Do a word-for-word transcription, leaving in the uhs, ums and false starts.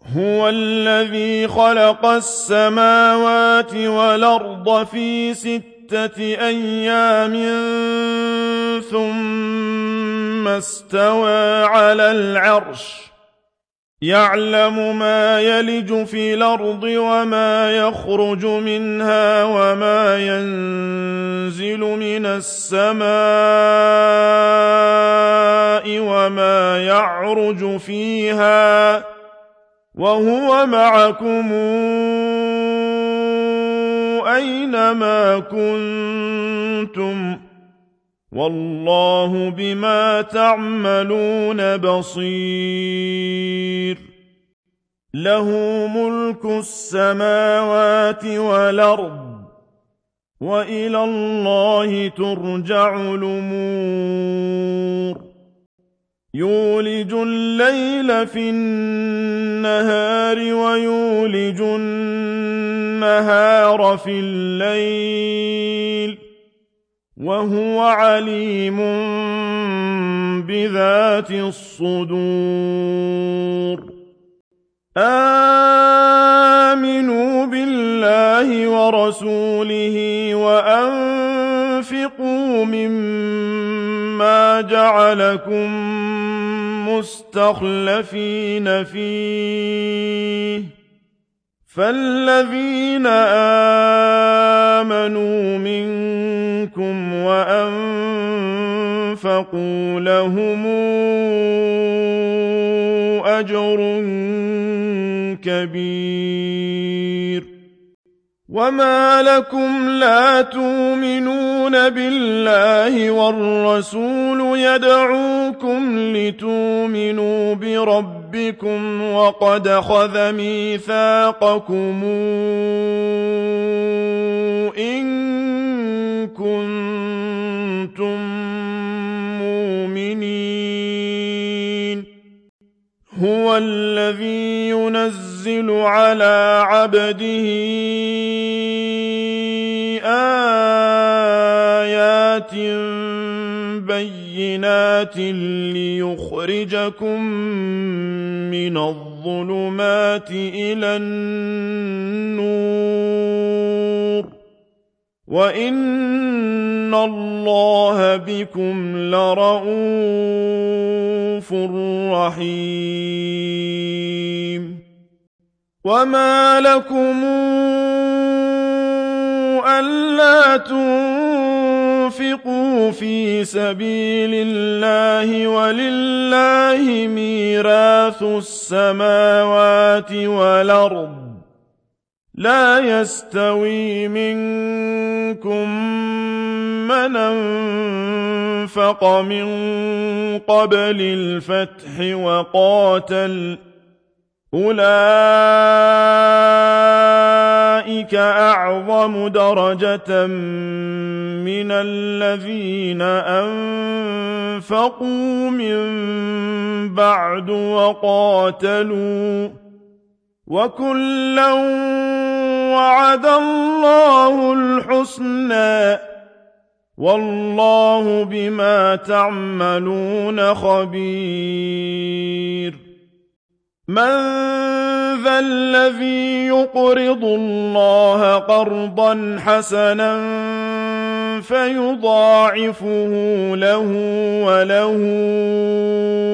هُوَ الَّذِي خَلَقَ السَّمَاوَاتِ وَالْأَرْضَ فِي سِتَّةِ أَيَّامٍ ثُمَّ اسْتَوَىٰ عَلَى الْعَرْشِ ۚ يَعْلَمُ مَا يَلِجُ فِي الْأَرْضِ وَمَا يَخْرُجُ مِنْهَا وَمَا يَنزِلُ مِنَ السَّمَاءِ وَمَا يَعْرُجُ فِيهَا ۖ وَهُوَ مَعَكُمْ أَيْنَمَا كُنتُمْ ۚ وَاللَّهُ بِمَا تَعْمَلُونَ بَصِيرٌ لَهُ مُلْكُ السَّمَاوَاتِ وَالْأَرْضِ ۖ وَإِلَى اللَّهِ تُرْجَعُ الْأُمُورُ يُولِجُ اللَّيْلَ فِي النَّهَارِ وَيُولِجُ النَّهَارَ فِي اللَّيْلِ ۚ وَهُوَ عَلِيمٌ بِذَاتِ الصُّدُورِ آمِنُوا بِاللَّهِ وَرَسُولِهِ وَأَنفِقُوا مِمَّا جَعَلَكُم مُّسْتَخْلَفِينَ فِيهِ ۖ فَالَّذِينَ آمَنُوا مِنكُمْ وَأَنفَقُوا لَهُمْ أَجْرٌ كَبِيرٌ وَمَا لَكُمْ لَا تُؤْمِنُونَ بِاللَّهِ وَالرَّسُولُ يَدْعُوكُمْ لِتُؤْمِنُوا بِرَبِّكُمْ وَقَدْ أَخَذَ مِيثَاقَكُمْ إِن كُنتُم مُّؤْمِنِينَ هُوَ الَّذِي يُنَزِّلُ عَلَىٰ عَبْدِهِ آيَاتٍ بَيِّنَاتٍ لِّيُخْرِجَكُم مِّنَ الظُّلُمَاتِ إِلَى النُّورِ ۚ وَإِنَّ اللَّهَ بِكُمْ لَرَءُوفٌ رَّحِيمٌ وَمَا لَكُمْ أَلَّا تُنفِقُوا فِي سَبِيلِ اللَّهِ وَلِلَّهِ مِيرَاثُ السَّمَاوَاتِ وَالْأَرْضِ ۚ لَا يَسْتَوِي مِنكُم مَّنْ أَنفَقَ مِن قَبْلِ الْفَتْحِ وَقَاتَلَ ۚ أُولَٰئِكَ أَعْظَمُ دَرَجَةً مِّنَ الَّذِينَ أَنفَقُوا مِن بَعْدُ وَقَاتَلُوا ۚ وَكُلًّا وَعَدَ اللَّهُ الْحُسْنَىٰ ۚ وَاللَّهُ بِمَا تَعْمَلُونَ خَبِيرٌ مَّن ذَا الَّذِي يُقْرِضُ اللَّهَ قَرْضًا حَسَنًا فَيُضَاعِفُهُ لَهُ وَلَهُ أَجْرٌ كَرِيمٌ؟ أَمَّن ذَا الَّذِي يُنفِقُ أَمْوَالَهُ رِئَاءَ النَّاسِ وَلَا يُؤْمِنُ بِاللَّهِ وَالْيَوْمِ الْآخِرِ وَيُظَاعِفُ لَهُ الْعَذَابَ ضِعْفَيْنِ ۚ وَكَانَ اللَّهُ عَلِيمًا حَكِيمًا